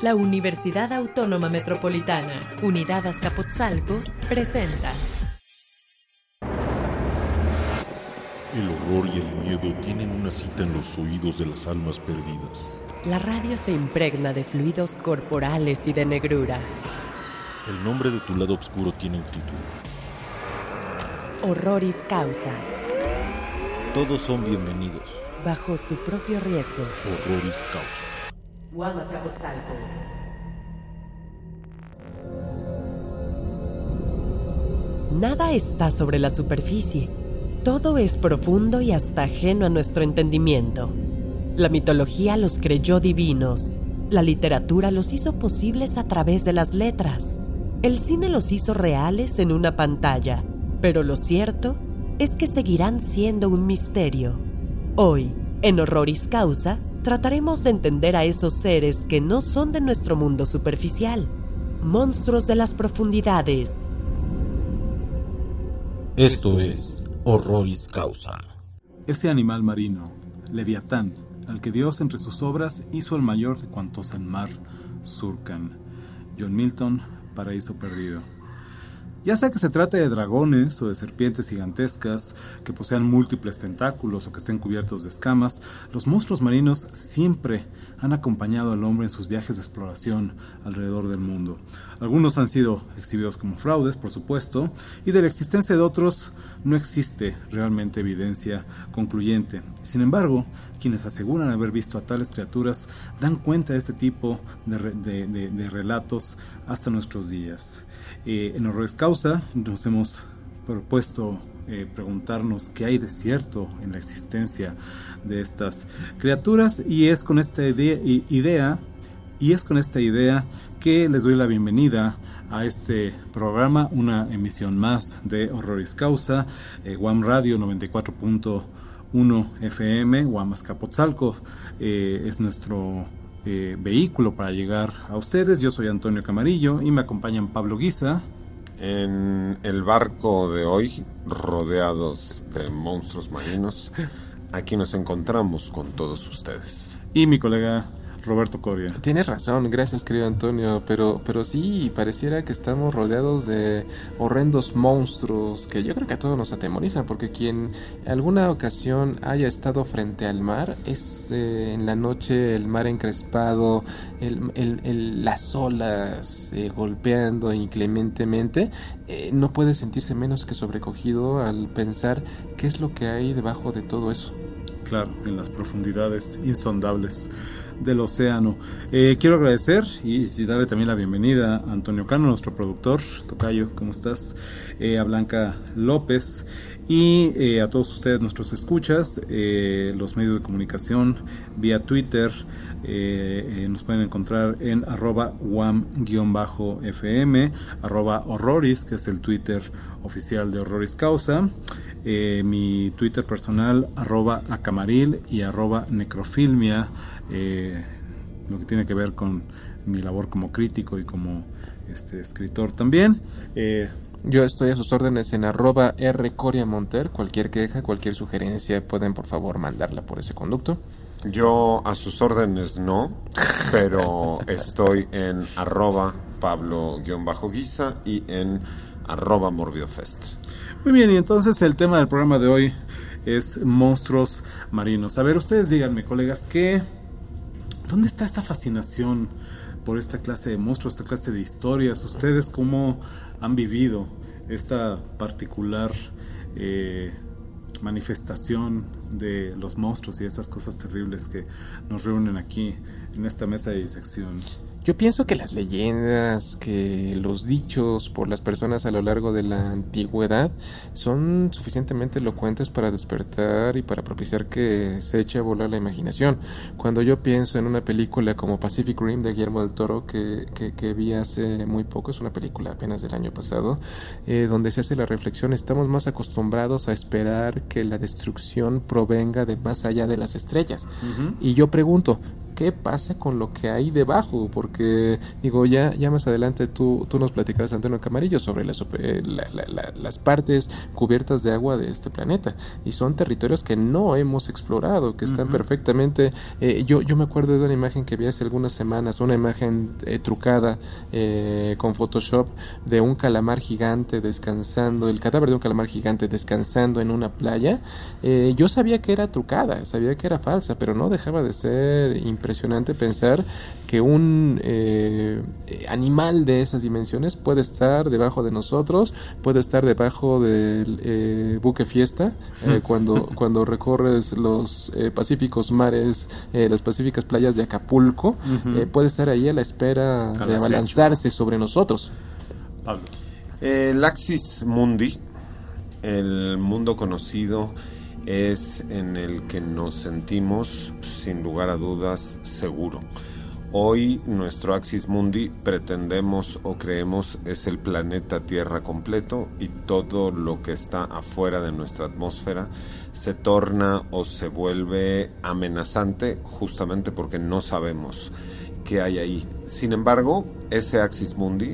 La Universidad Autónoma Metropolitana, Unidad Azcapotzalco, presenta. El horror y el miedo tienen una cita en los oídos de las almas perdidas. La radio se impregna de fluidos corporales y de negrura. El nombre de tu lado oscuro tiene un título. Horroris causa. Todos son bienvenidos. Bajo su propio riesgo. Horroris causa. UAM Azcapotzalco. Nada está sobre la superficie. Todo es profundo y hasta ajeno a nuestro entendimiento. La mitología los creyó divinos. La literatura los hizo posibles a través de las letras. El cine los hizo reales en una pantalla. Pero lo cierto es que seguirán siendo un misterio. Hoy, en Horroris Causa, trataremos de entender a esos seres que no son de nuestro mundo superficial. Monstruos de las profundidades. Esto es Horroris Causa. Ese animal marino, Leviatán, al que Dios entre sus obras hizo el mayor de cuantos en mar surcan. John Milton, Paraíso Perdido. Ya sea que se trate de dragones o de serpientes gigantescas que posean múltiples tentáculos o que estén cubiertos de escamas, los monstruos marinos siempre han acompañado al hombre en sus viajes de exploración alrededor del mundo. Algunos han sido exhibidos como fraudes, por supuesto, y de la existencia de otros no existe realmente evidencia concluyente. Sin embargo, quienes aseguran haber visto a tales criaturas dan cuenta de este tipo de relatos hasta nuestros días. En Horroris Causa nos hemos propuesto preguntarnos qué hay de cierto en la existencia de estas criaturas, y es con esta idea que les doy la bienvenida a este programa, una emisión más de Horroris Causa. UAM Radio 94.1 FM, UAM Azcapotzalco es nuestro vehículo para llegar a ustedes. Yo soy Antonio Camarillo y me acompañan Pablo Guisa. En el barco de hoy, rodeados de monstruos marinos, aquí nos encontramos con todos ustedes. Y mi colega Roberto Coria. Tienes razón, gracias querido Antonio, pero sí, pareciera que estamos rodeados de horrendos monstruos que yo creo que a todos nos atemorizan, porque quien alguna ocasión haya estado frente al mar, es en la noche el mar encrespado, las olas golpeando inclementemente, no puede sentirse menos que sobrecogido al pensar qué es lo que hay debajo de todo eso. Claro, en las profundidades insondables del océano. Quiero agradecer y darle también la bienvenida a Antonio Cano, nuestro productor. Tocayo, ¿cómo estás? A Blanca López y a todos ustedes, nuestros escuchas, los medios de comunicación vía Twitter. Nos pueden encontrar en @wam_fm, @horroris, que es el Twitter oficial de Horroris Causa. Mi Twitter personal @acamaril y @necrofilmia, lo que tiene que ver con mi labor como crítico y como escritor también. Yo estoy a sus órdenes en @rcoriamonter. Cualquier queja, cualquier sugerencia, pueden por favor mandarla por ese conducto. Yo a sus órdenes no, pero estoy en @pablo_guisa y en @morbiofest. Muy bien, y entonces el tema del programa de hoy es monstruos marinos. A ver, ustedes díganme, colegas, ¿dónde está esta fascinación por esta clase de monstruos, esta clase de historias? ¿Ustedes cómo han vivido esta particular manifestación de los monstruos y estas cosas terribles que nos reúnen aquí en esta mesa de disección? Yo pienso que las leyendas, que los dichos por las personas a lo largo de la antigüedad son suficientemente elocuentes para despertar y para propiciar que se eche a volar la imaginación. Cuando yo pienso en una película como Pacific Rim de Guillermo del Toro, que vi hace muy poco, es una película apenas del año pasado, donde se hace la reflexión, estamos más acostumbrados a esperar que la destrucción provenga de más allá de las estrellas. Uh-huh. Y yo pregunto, qué pasa con lo que hay debajo, porque digo, ya más adelante tú nos platicarás, Antonio Camarillo, sobre las partes cubiertas de agua de este planeta, y son territorios que no hemos explorado, que están perfectamente, yo me acuerdo de una imagen que vi hace algunas semanas, una imagen trucada con Photoshop de un calamar gigante descansando, el cadáver de un calamar gigante descansando en una playa. Yo sabía que era trucada, sabía que era falsa, pero no dejaba de ser impresionante pensar que un animal de esas dimensiones puede estar debajo de nosotros, puede estar debajo del buque Fiesta, cuando recorres los pacíficos mares, las pacíficas playas de Acapulco, puede estar ahí a la espera de abalanzarse sobre nosotros. Pablo. El Axis Mundi, el mundo conocido, es en el que nos sentimos, sin lugar a dudas, seguro. Hoy nuestro Axis Mundi, pretendemos o creemos, es el planeta Tierra completo, y todo lo que está afuera de nuestra atmósfera se torna o se vuelve amenazante, justamente porque no sabemos qué hay ahí. Sin embargo, ese Axis Mundi,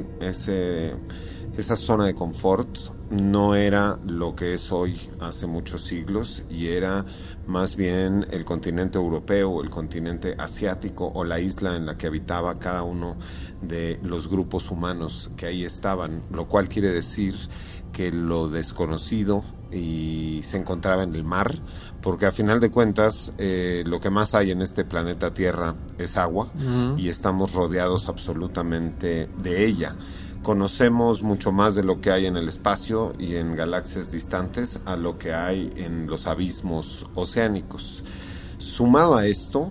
esa zona de confort, no era lo que es hoy hace muchos siglos, y era más bien el continente europeo, el continente asiático, o la isla en la que habitaba cada uno de los grupos humanos que ahí estaban, lo cual quiere decir que lo desconocido y se encontraba en el mar, porque a final de cuentas lo que más hay en este planeta Tierra es agua, y estamos rodeados absolutamente de ella. Conocemos mucho más de lo que hay en el espacio y en galaxias distantes a lo que hay en los abismos oceánicos. Sumado a esto,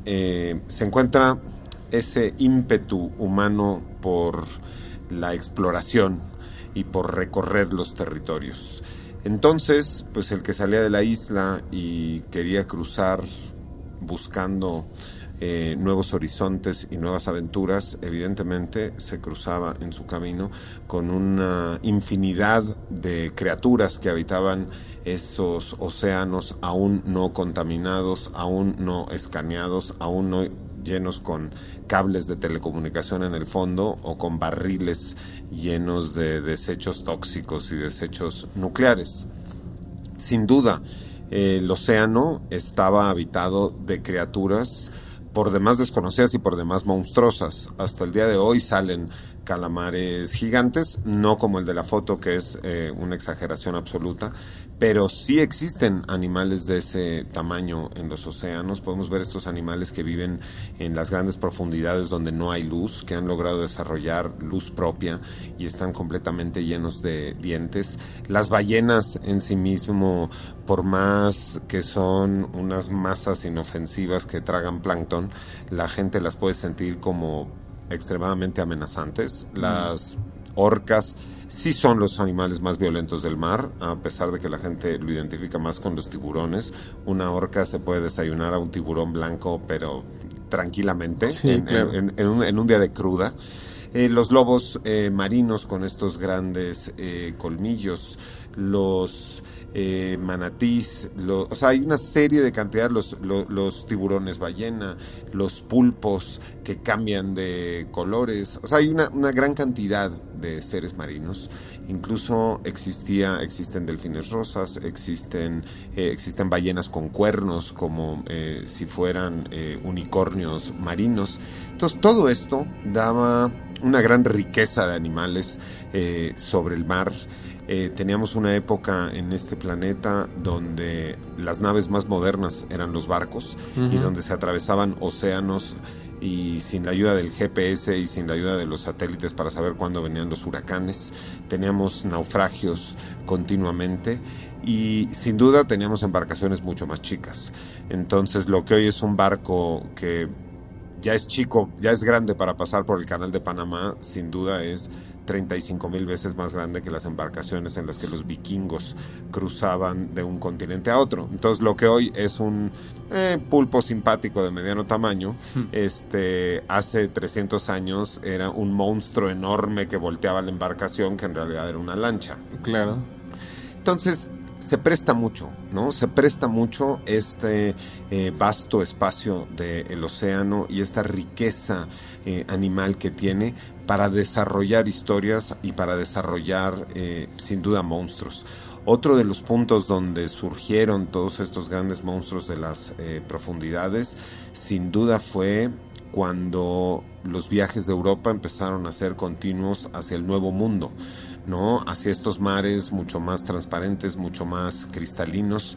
se encuentra ese ímpetu humano por la exploración y por recorrer los territorios. Entonces, pues el que salía de la isla y quería cruzar buscando nuevos horizontes y nuevas aventuras, evidentemente se cruzaba en su camino con una infinidad de criaturas que habitaban esos océanos aún no contaminados, aún no escaneados, aún no llenos con cables de telecomunicación en el fondo, o con barriles llenos de desechos tóxicos y desechos nucleares. Sin duda, el océano estaba habitado de criaturas por demás desconocidas y por demás monstruosas. Hasta el día de hoy salen calamares gigantes, no como el de la foto, que es una exageración absoluta, pero sí existen animales de ese tamaño en los océanos. Podemos ver estos animales que viven en las grandes profundidades donde no hay luz, que han logrado desarrollar luz propia y están completamente llenos de dientes. Las ballenas en sí mismo, por más que son unas masas inofensivas que tragan plancton, la gente las puede sentir como extremadamente amenazantes. Las orcas sí son los animales más violentos del mar, a pesar de que la gente lo identifica más con los tiburones. Una orca se puede desayunar a un tiburón blanco, pero tranquilamente, claro, en un día de cruda. Los lobos marinos con estos grandes colmillos, los manatís, o sea, hay una serie de cantidad, los tiburones ballena, los pulpos que cambian de colores, o sea, hay una gran cantidad de seres marinos. Incluso existen delfines rosas, existen ballenas con cuernos, como si fueran unicornios marinos. Entonces, todo esto daba una gran riqueza de animales sobre el mar. Teníamos una época en este planeta donde las naves más modernas eran los barcos, y donde se atravesaban océanos, y sin la ayuda del GPS y sin la ayuda de los satélites para saber cuándo venían los huracanes. Teníamos naufragios continuamente, y sin duda teníamos embarcaciones mucho más chicas. Entonces, lo que hoy es un barco que ya es chico, ya es grande para pasar por el Canal de Panamá, sin duda es 35,000 veces más grande que las embarcaciones en las que los vikingos cruzaban de un continente a otro. Entonces, lo que hoy es un pulpo simpático de mediano tamaño, hace 300 años era un monstruo enorme que volteaba la embarcación, que en realidad era una lancha. Claro. Entonces, se presta mucho, ¿no? Se presta mucho este vasto espacio del océano y esta riqueza animal que tiene para desarrollar historias y para desarrollar sin duda monstruos. Otro de los puntos donde surgieron todos estos grandes monstruos de las profundidades, sin duda fue cuando los viajes de Europa empezaron a ser continuos hacia el Nuevo Mundo, ¿no? Hacia estos mares mucho más transparentes, mucho más cristalinos,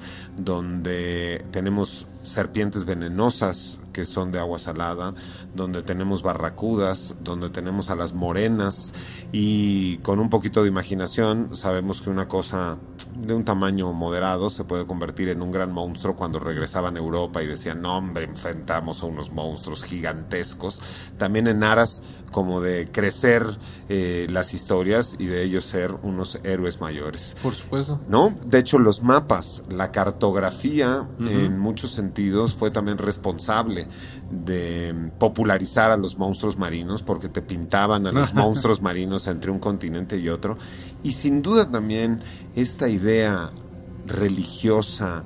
donde tenemos serpientes venenosas que son de agua salada, donde tenemos barracudas, donde tenemos a las morenas, y con un poquito de imaginación sabemos que una cosa de un tamaño moderado se puede convertir en un gran monstruo. Cuando regresaban a Europa y decían, no hombre, enfrentamos a unos monstruos gigantescos, también en aras como de crecer las historias y de ellos ser unos héroes mayores. Por supuesto. ¿No? De hecho, los mapas, la cartografía, en muchos sentidos fue también responsable de popularizar a los monstruos marinos, porque te pintaban a los monstruos marinos entre un continente y otro. Y sin duda también esta idea religiosa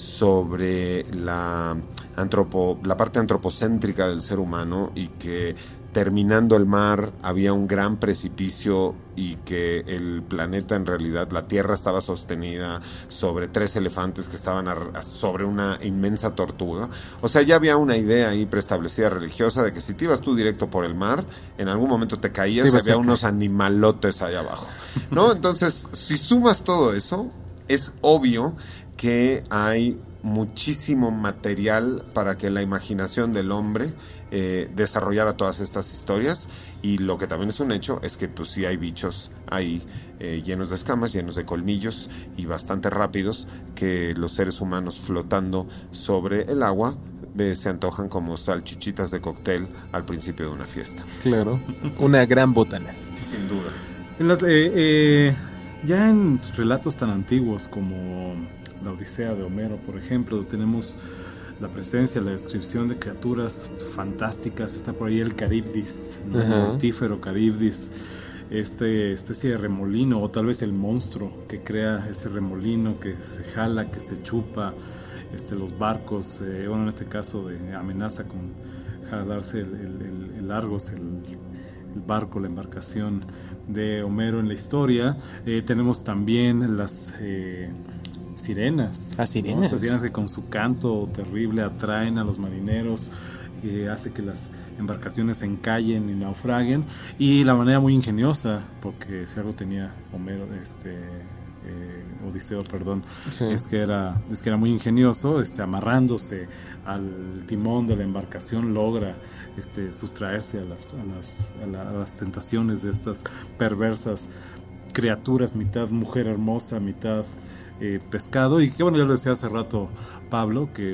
sobre la parte antropocéntrica del ser humano, y que terminando el mar había un gran precipicio y que el planeta, en realidad la Tierra, estaba sostenida sobre 3 elefantes que estaban sobre una inmensa tortuga. O sea, ya había una idea ahí preestablecida religiosa de que si te ibas tú directo por el mar, en algún momento te caías y había unos animalotes allá abajo, ¿no? Entonces, si sumas todo eso, es obvio que hay muchísimo material para que la imaginación del hombre desarrollara todas estas historias. Y lo que también es un hecho es que pues sí hay bichos ahí llenos de escamas, llenos de colmillos y bastante rápidos, que los seres humanos flotando sobre el agua se antojan como salchichitas de cóctel al principio de una fiesta. Claro, una gran botana. Sin duda. Ya en relatos tan antiguos como la Odisea de Homero, por ejemplo, tenemos la presencia, la descripción de criaturas fantásticas. Está por ahí el Caribdis, ¿no? El mortífero Caribdis, especie de remolino, o tal vez el monstruo que crea ese remolino que se jala, que se chupa los barcos, bueno, en este caso amenaza con jalarse el Argos, el barco, la embarcación de Homero en la historia. Tenemos también las sirenas. Las sirenas. Esas sirenas que con su canto terrible atraen a los marineros, hace que las embarcaciones se encallen y naufraguen. Y la manera muy ingeniosa, porque si algo tenía Homero, Odiseo, perdón, sí, es que era muy ingenioso, amarrándose al timón de la embarcación logra sustraerse a las tentaciones de estas perversas criaturas, mitad mujer hermosa, mitad pescado. Y que bueno, ya lo decía hace rato Pablo, que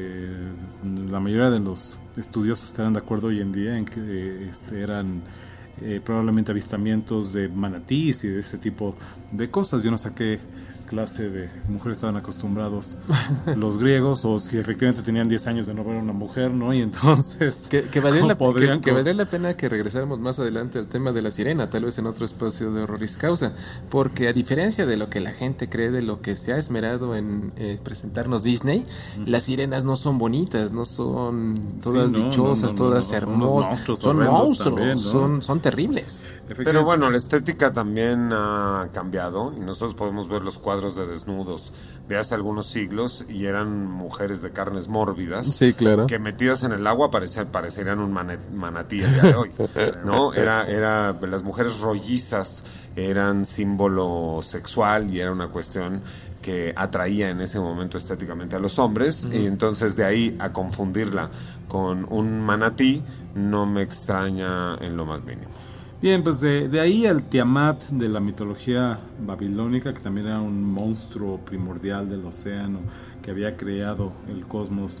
la mayoría de los estudiosos estarán de acuerdo hoy en día en que eran probablemente avistamientos de manatíes y de ese tipo de cosas. Yo no sé a qué clase de mujeres estaban acostumbrados los griegos, o si efectivamente tenían 10 años de no ver a una mujer, ¿no? Y entonces que valdría la pena que regresáramos más adelante al tema de la sirena, tal vez en otro espacio de Horroris Causa, porque a diferencia de lo que la gente cree, de lo que se ha esmerado en presentarnos Disney, las sirenas no son bonitas, no son todas dichosas, todas hermosas, son monstruos también, ¿no? son terribles. Pero bueno, la estética también ha cambiado, y nosotros podemos ver los cuadros de desnudos de hace algunos siglos y eran mujeres de carnes mórbidas, sí, claro, que metidas en el agua parecerían un manatí el día de hoy, ¿no? Era las mujeres rollizas eran símbolo sexual y era una cuestión que atraía en ese momento estéticamente a los hombres, y entonces de ahí a confundirla con un manatí no me extraña en lo más mínimo. Bien, pues de ahí al Tiamat de la mitología babilónica, que también era un monstruo primordial del océano, que había creado el cosmos,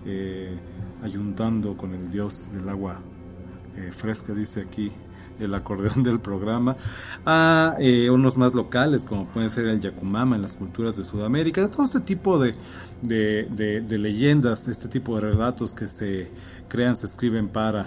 ayuntando con el dios del agua fresca, dice aquí el acordeón del programa, a unos más locales, como pueden ser el Yacumama en las culturas de Sudamérica. Todo este tipo de leyendas, este tipo de relatos que se crean, se escriben para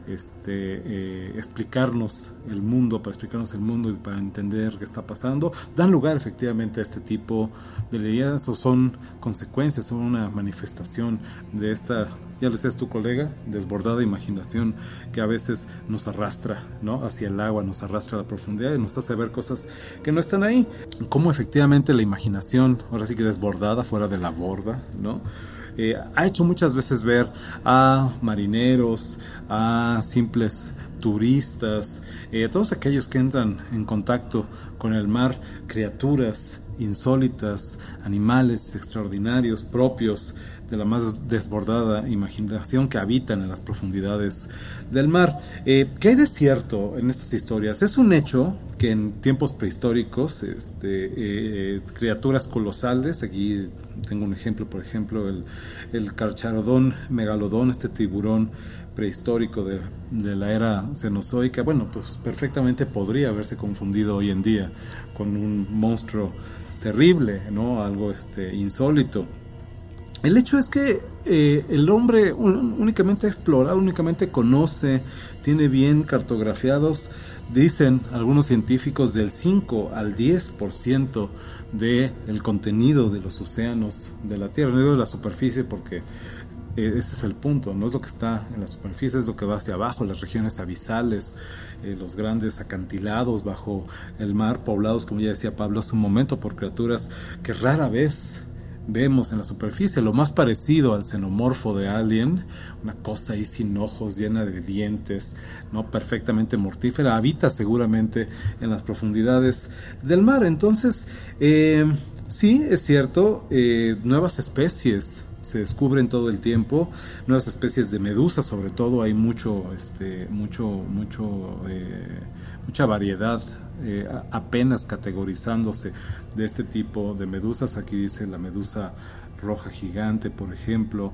explicarnos el mundo, y para entender qué está pasando, dan lugar efectivamente a este tipo de leyendas, o son consecuencias, son una manifestación de esta, ya lo decías tu colega, desbordada imaginación que a veces nos arrastra, ¿no?, hacia el agua, nos arrastra a la profundidad y nos hace ver cosas que no están ahí. Cómo efectivamente la imaginación, ahora sí que desbordada, fuera de la borda, ¿no?, ha hecho muchas veces ver a marineros, a simples turistas, a todos aquellos que entran en contacto con el mar, criaturas insólitas, animales extraordinarios, propios de la más desbordada imaginación, que habitan en las profundidades del mar. ¿Qué hay de cierto en estas historias? Es un hecho que en tiempos prehistóricos criaturas colosales, aquí tengo un ejemplo, por ejemplo el Carcharodon megalodón, este tiburón prehistórico de la era cenozoica, bueno, pues perfectamente podría haberse confundido hoy en día con un monstruo terrible, ¿no?, algo insólito. El hecho es que el hombre únicamente ha explorado, únicamente conoce, tiene bien cartografiados, dicen algunos científicos, del 5 al 10% del contenido de los océanos de la Tierra. No digo de la superficie porque ese es el punto, no es lo que está en la superficie, es lo que va hacia abajo, las regiones abisales, los grandes acantilados bajo el mar, poblados, como ya decía Pablo hace un momento, por criaturas que rara vez vemos en la superficie. Lo más parecido al xenomorfo de Alien, una cosa ahí sin ojos, llena de dientes, no, perfectamente mortífera, habita seguramente en las profundidades del mar. Entonces, sí, es cierto, nuevas especies se descubren todo el tiempo, nuevas especies de medusas, sobre todo, hay mucha variedad, apenas categorizándose, de este tipo de medusas. Aquí dice la medusa roja gigante, por ejemplo,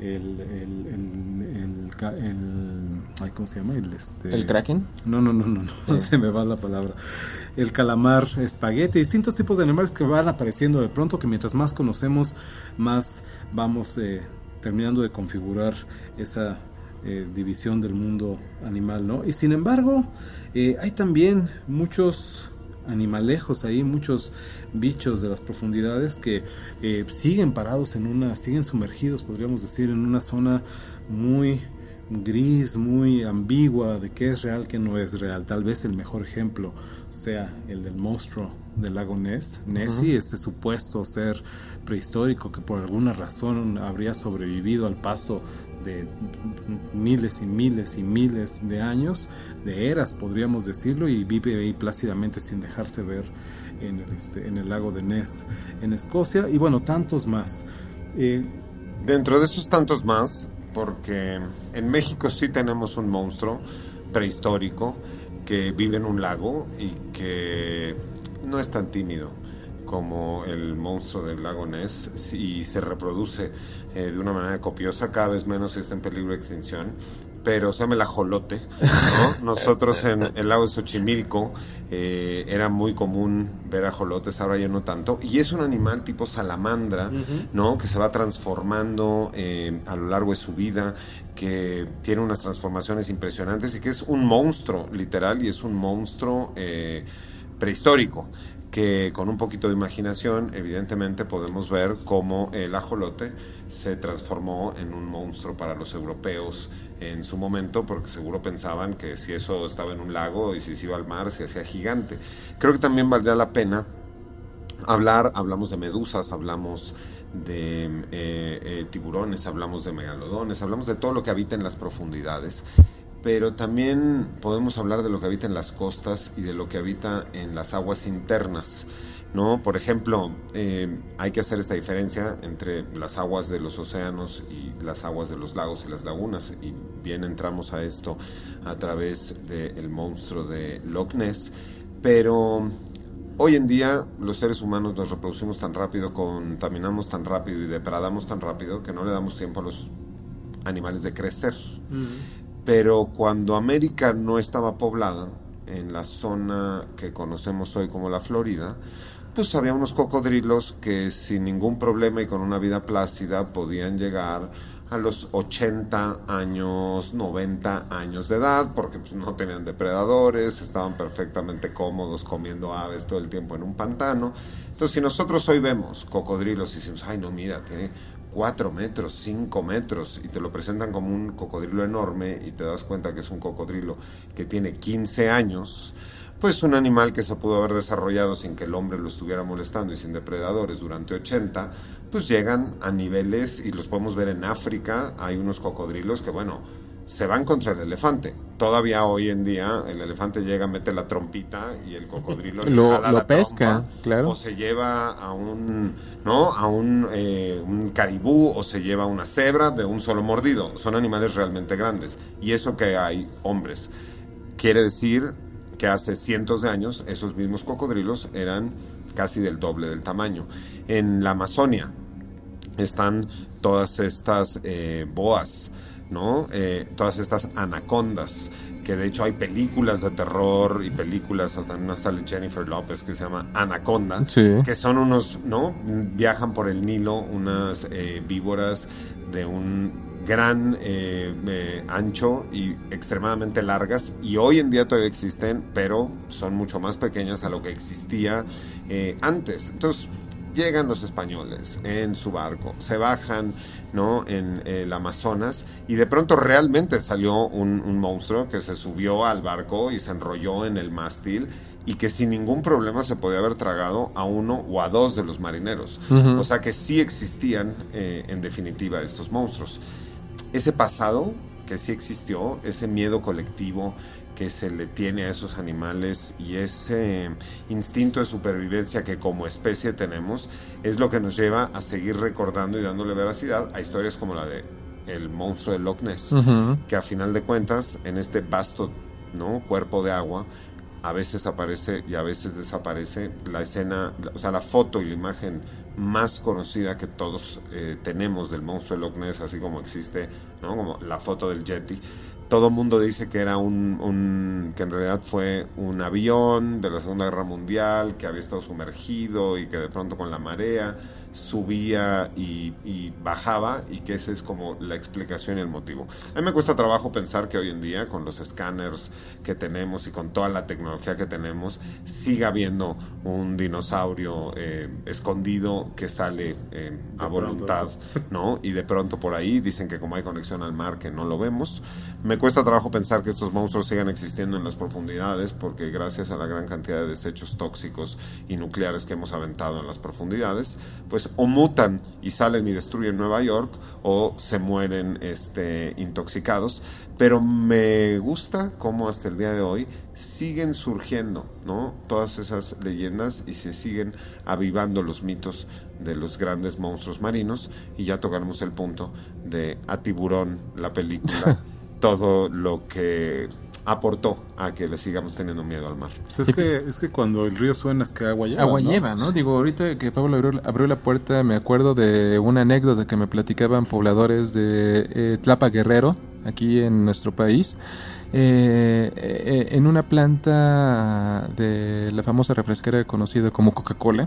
¿cómo se llama? ¿El kraken? No, se me va la palabra. El calamar espagueti, distintos tipos de animales que van apareciendo de pronto, que mientras más conocemos, más vamos terminando de configurar esa división del mundo animal, ¿no? Y sin embargo, hay también muchos animalejos ahí, muchos bichos de las profundidades que siguen parados siguen sumergidos, podríamos decir, en una zona muy gris, muy ambigua de qué es real, qué no es real. Tal vez el mejor ejemplo sea el del monstruo del lago Ness, Nessie, este supuesto ser prehistórico que por alguna razón habría sobrevivido al paso de miles y miles y miles de años, de eras podríamos decirlo, y vive ahí plácidamente sin dejarse ver en el lago de Ness en Escocia, y bueno, tantos más. Dentro de esos tantos más, porque en México sí tenemos un monstruo prehistórico que vive en un lago y que no es tan tímido como el monstruo del lago Ness y se reproduce de una manera copiosa, cada vez menos, y está en peligro de extinción, pero se llama el ajolote, ¿no? Nosotros en el lago de Xochimilco era muy común ver ajolotes, ahora ya no tanto, y es un animal tipo salamandra, ¿no?, que se va transformando a lo largo de su vida, que tiene unas transformaciones impresionantes y que es un monstruo literal, y es un monstruo prehistórico, que con un poquito de imaginación evidentemente podemos ver cómo el ajolote se transformó en un monstruo para los europeos en su momento, porque seguro pensaban que si eso estaba en un lago y si se iba al mar se hacía gigante. Creo que también valdría la pena hablamos de medusas, hablamos de tiburones, hablamos de megalodones, hablamos de todo lo que habita en las profundidades, pero también podemos hablar de lo que habita en las costas y de lo que habita en las aguas internas, ¿no? Por ejemplo, hay que hacer esta diferencia entre las aguas de los océanos y las aguas de los lagos y las lagunas, y bien entramos a esto a través del monstruo de Loch Ness, pero hoy en día los seres humanos nos reproducimos tan rápido, contaminamos tan rápido y depredamos tan rápido que no le damos tiempo a los animales de crecer. Pero cuando América no estaba poblada, en la zona que conocemos hoy como la Florida, pues había unos cocodrilos que sin ningún problema y con una vida plácida podían llegar a los 80 años, 90 años de edad, porque pues, no tenían depredadores, estaban perfectamente cómodos comiendo aves todo el tiempo en un pantano. Entonces, si nosotros hoy vemos cocodrilos y decimos, ay no, mira, tiene 4 metros, 5 metros, y te lo presentan como un cocodrilo enorme y te das cuenta que es un cocodrilo que tiene 15 años, pues un animal que se pudo haber desarrollado sin que el hombre lo estuviera molestando y sin depredadores durante 80, pues llegan a niveles, y los podemos ver en África. Hay unos cocodrilos que, bueno, se van contra el elefante. Todavía hoy en día el elefante llega, mete la trompita y el cocodrilo lo pesca, trompa, claro. O se lleva a un caribú, o se lleva a una cebra de un solo mordido. Son animales realmente grandes. Y eso que hay hombres. Quiere decir que hace cientos de años esos mismos cocodrilos eran casi del doble del tamaño. En la Amazonia están todas estas boas, ¿no? Todas estas anacondas, que de hecho hay películas de terror y películas, hasta en una sale Jennifer López que se llama Anaconda, sí, que son unos, ¿no? Viajan por el Nilo unas víboras de un gran ancho y extremadamente largas, y hoy en día todavía existen, pero son mucho más pequeñas a lo que existía antes. Entonces llegan los españoles en su barco, se bajan, ¿no?, en el Amazonas, y de pronto realmente salió un monstruo que se subió al barco y se enrolló en el mástil, y que sin ningún problema se podía haber tragado a uno o a dos de los marineros. Uh-huh. O sea que sí existían en definitiva estos monstruos. Ese pasado que sí existió, ese miedo colectivo que se le tiene a esos animales y ese instinto de supervivencia que como especie tenemos, es lo que nos lleva a seguir recordando y dándole veracidad a historias como la de el monstruo de Loch Ness, uh-huh, que a final de cuentas en este vasto, ¿no?, cuerpo de agua a veces aparece y a veces desaparece. La escena, o sea, la foto y la imagen más conocida que todos tenemos del monstruo de Loch Ness, así como existe, ¿no?, como la foto del Yeti. Todo el mundo dice que era que en realidad fue un avión de la Segunda Guerra Mundial que había estado sumergido y que de pronto con la marea subía y bajaba, y que esa es como la explicación y el motivo. A mí me cuesta trabajo pensar que hoy en día, con los escáneres que tenemos y con toda la tecnología que tenemos, siga habiendo un dinosaurio escondido que sale a voluntad, ¿no? Y de pronto por ahí dicen que como hay conexión al mar, que no lo vemos. Me cuesta trabajo pensar que estos monstruos sigan existiendo en las profundidades, porque gracias a la gran cantidad de desechos tóxicos y nucleares que hemos aventado en las profundidades, pues o mutan y salen y destruyen Nueva York, o se mueren intoxicados. Pero me gusta cómo hasta el día de hoy siguen surgiendo, ¿no?, todas esas leyendas, y se siguen avivando los mitos de los grandes monstruos marinos. Y ya tocaremos el punto de A Tiburón, la película, todo lo que aportó a que le sigamos teniendo miedo al mar. Pues es que cuando el río suena es que agua lleva. Agua lleva, ¿no? Digo, ahorita que Pablo abrió la puerta, me acuerdo de una anécdota que me platicaban pobladores de Tlapa Guerrero, aquí en nuestro país. En una planta de la famosa refresquera conocida como Coca-Cola,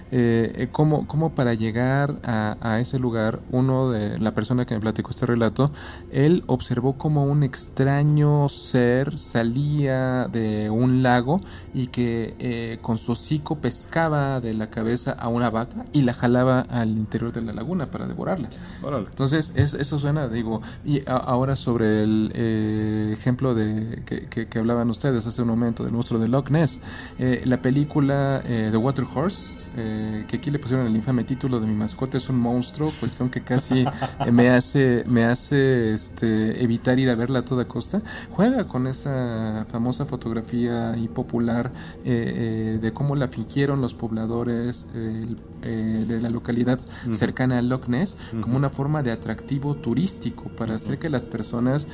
como para llegar a ese lugar, la persona que me platicó este relato, él observó como un extraño ser salía de un lago y que con su hocico pescaba de la cabeza a una vaca y la jalaba al interior de la laguna para devorarla. Órale. Entonces eso suena, digo, y ahora sobre el ejemplo que hablaban ustedes hace un momento del monstruo de Loch Ness, la película The Water Horse, que aquí le pusieron el infame título de Mi mascota es un monstruo, cuestión que casi me hace evitar ir a verla a toda costa. Juega con esa famosa fotografía y popular de cómo la fingieron los pobladores de la localidad cercana a Loch Ness como una forma de atractivo turístico para hacer que las personas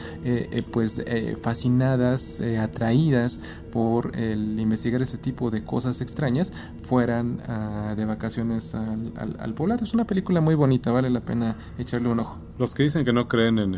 fascinadas, atraídas por el investigar ese tipo de cosas extrañas, fueran de vacaciones al poblado. Es una película muy bonita, vale la pena echarle un ojo. Los que dicen que no creen en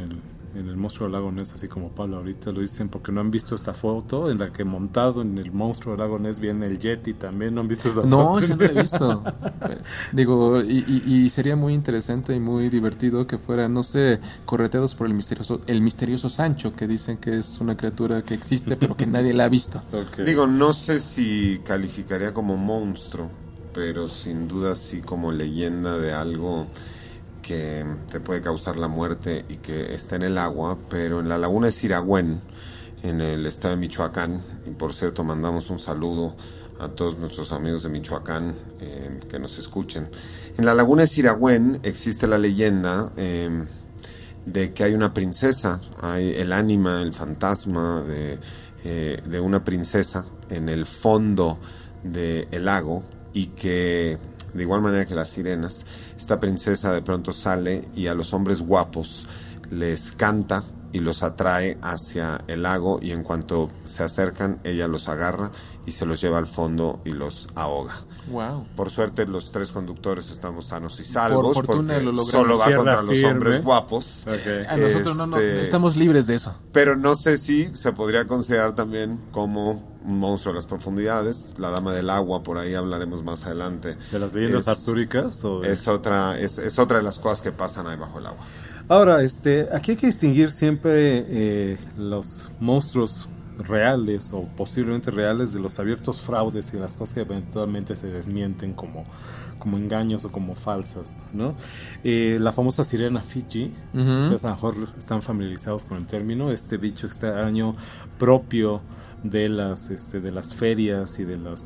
en el monstruo del lago Ness, así como Pablo ahorita lo dicen, porque no han visto esta foto en la que montado en el monstruo del lago Ness viene el Yeti también. ¿No han visto esa foto? No, esa no la he visto. Digo, y sería muy interesante y muy divertido que fueran, no sé, correteados por el misterioso Sancho, que dicen que es una criatura que existe pero que nadie la ha visto. Okay. Digo, no sé si calificaría como monstruo, pero sin duda sí como leyenda de algo que te puede causar la muerte y que está en el agua, pero en la laguna de Siragüen, en el estado de Michoacán, y por cierto mandamos un saludo a todos nuestros amigos de Michoacán que nos escuchen. En la laguna de Siragüen existe la leyenda de que hay una princesa, hay el ánima, el fantasma de una princesa en el fondo del lago, y que de igual manera que las sirenas, esta princesa de pronto sale y a los hombres guapos les canta y los atrae hacia el lago, y en cuanto se acercan ella los agarra y se los lleva al fondo y los ahoga. Wow. Por suerte los 3 conductores estamos sanos y salvos, por fortuna porque lo logramos. solo va contra Tierra los firme. hombres guapos. Okay. A nosotros no, estamos libres de eso. Pero no sé si se podría considerar también como un monstruo de las profundidades, la dama del agua, por ahí hablaremos más adelante. ¿De las leyendas artúricas? ¿O de... es otra de las cosas que pasan ahí bajo el agua. Ahora, aquí hay que distinguir siempre los monstruos reales o posiblemente reales de los abiertos fraudes y las cosas que eventualmente se desmienten como engaños o como falsas, ¿no? La famosa sirena Fiji, ustedes a lo mejor están familiarizados con el término, este bicho extraño propio de las ferias y de los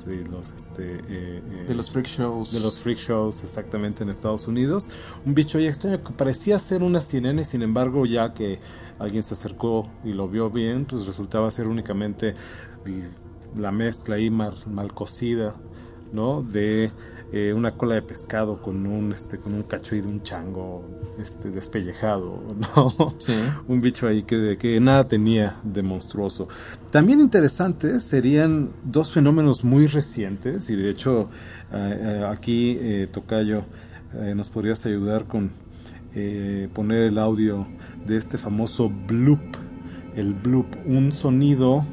freak shows. De los freak shows, exactamente, en Estados Unidos. Un bicho ahí extraño que parecía ser una sirena, y sin embargo, ya que alguien se acercó y lo vio bien, pues resultaba ser únicamente la mezcla ahí mal cocida, ¿no? De una cola de pescado con un cacho ahí de un chango despellejado, ¿no? Sí. Un bicho ahí que nada tenía de monstruoso. También interesantes serían 2 fenómenos muy recientes, y de hecho aquí Tocayo nos podrías ayudar con poner el audio de este famoso bloop. El bloop, un sonido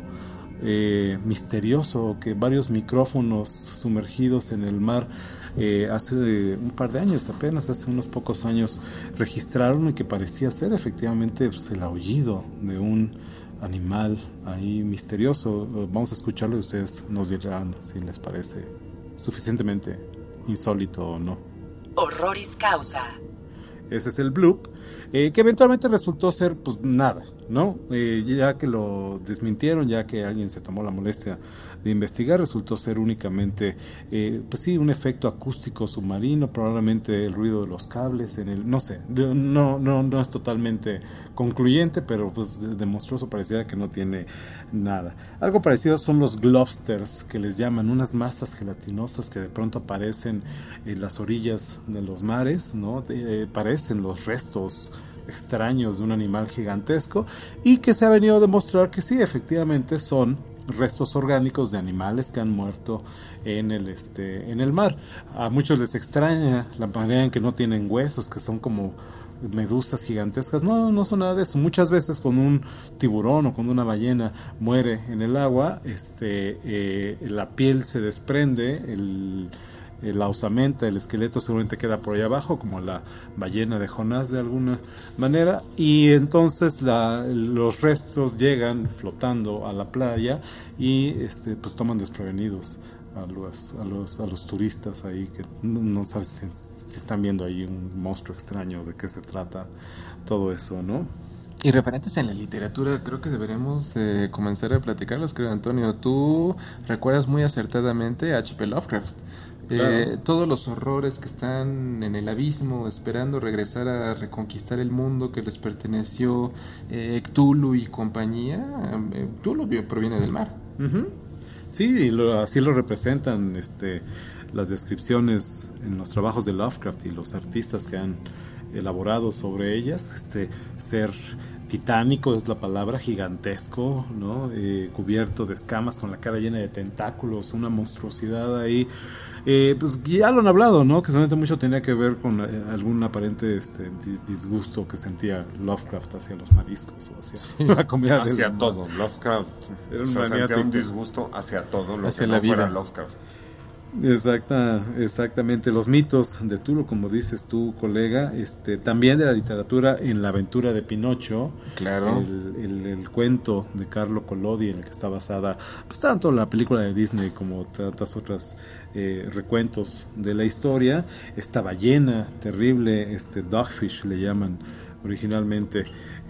misterioso que varios micrófonos sumergidos en el mar hace un par de años, apenas hace unos pocos años, registraron, y que parecía ser efectivamente pues, el aullido de un animal ahí misterioso. Vamos a escucharlo y ustedes nos dirán si les parece suficientemente insólito o no. Horroris causa. Ese es el bloop, que eventualmente resultó ser pues nada, ¿no? Ya que lo desmintieron, ya que alguien se tomó la molestia de investigar, resultó ser únicamente pues sí, un efecto acústico submarino, probablemente el ruido de los cables en el, no sé, no es totalmente concluyente, pero pues de monstruoso pareciera que no tiene nada. Algo parecido son los globsters, que les llaman, unas masas gelatinosas que de pronto aparecen en las orillas de los mares, ¿no? Parecen los restos extraños de un animal gigantesco, y que se ha venido a demostrar que sí, efectivamente son restos orgánicos de animales que han muerto en el mar. A muchos les extraña la manera en que no tienen huesos, que son como medusas gigantescas. No son nada de eso. Muchas veces cuando un tiburón o cuando una ballena muere en el agua, la piel se desprende, la osamenta, el esqueleto seguramente queda por ahí abajo, como la ballena de Jonás de alguna manera, y entonces los restos llegan flotando a la playa y pues toman desprevenidos a los turistas ahí, que no saben si están viendo ahí un monstruo extraño, de qué se trata todo eso, ¿no? Y referentes en la literatura, creo que deberíamos comenzar a platicarlos, creo, Antonio. Tú recuerdas muy acertadamente a H.P. Lovecraft. Claro. Todos los horrores que están en el abismo esperando regresar a reconquistar el mundo que les perteneció, Cthulhu y compañía. Cthulhu proviene del mar. Uh-huh. Sí, así lo representan las descripciones en los trabajos de Lovecraft y los artistas que han elaborado sobre ellas, ser titánico es la palabra, gigantesco, ¿no? Cubierto de escamas, con la cara llena de tentáculos, una monstruosidad ahí. Pues ya lo han hablado, ¿no? Que solamente mucho tenía que ver con algún aparente disgusto que sentía Lovecraft hacia los mariscos o hacia la comida. Hacia todo. Lovecraft era un sentía un disgusto hacia todo lo hacia que la no vida. fuera Lovecraft. Exactamente, los mitos de Tulo, como dices tú, colega, también de la literatura en La aventura de Pinocho, Claro. el cuento de Carlo Collodi en el que está basada, pues tanto la película de Disney como tantas otras recuentos de la historia. Esta ballena terrible, Dogfish le llaman originalmente,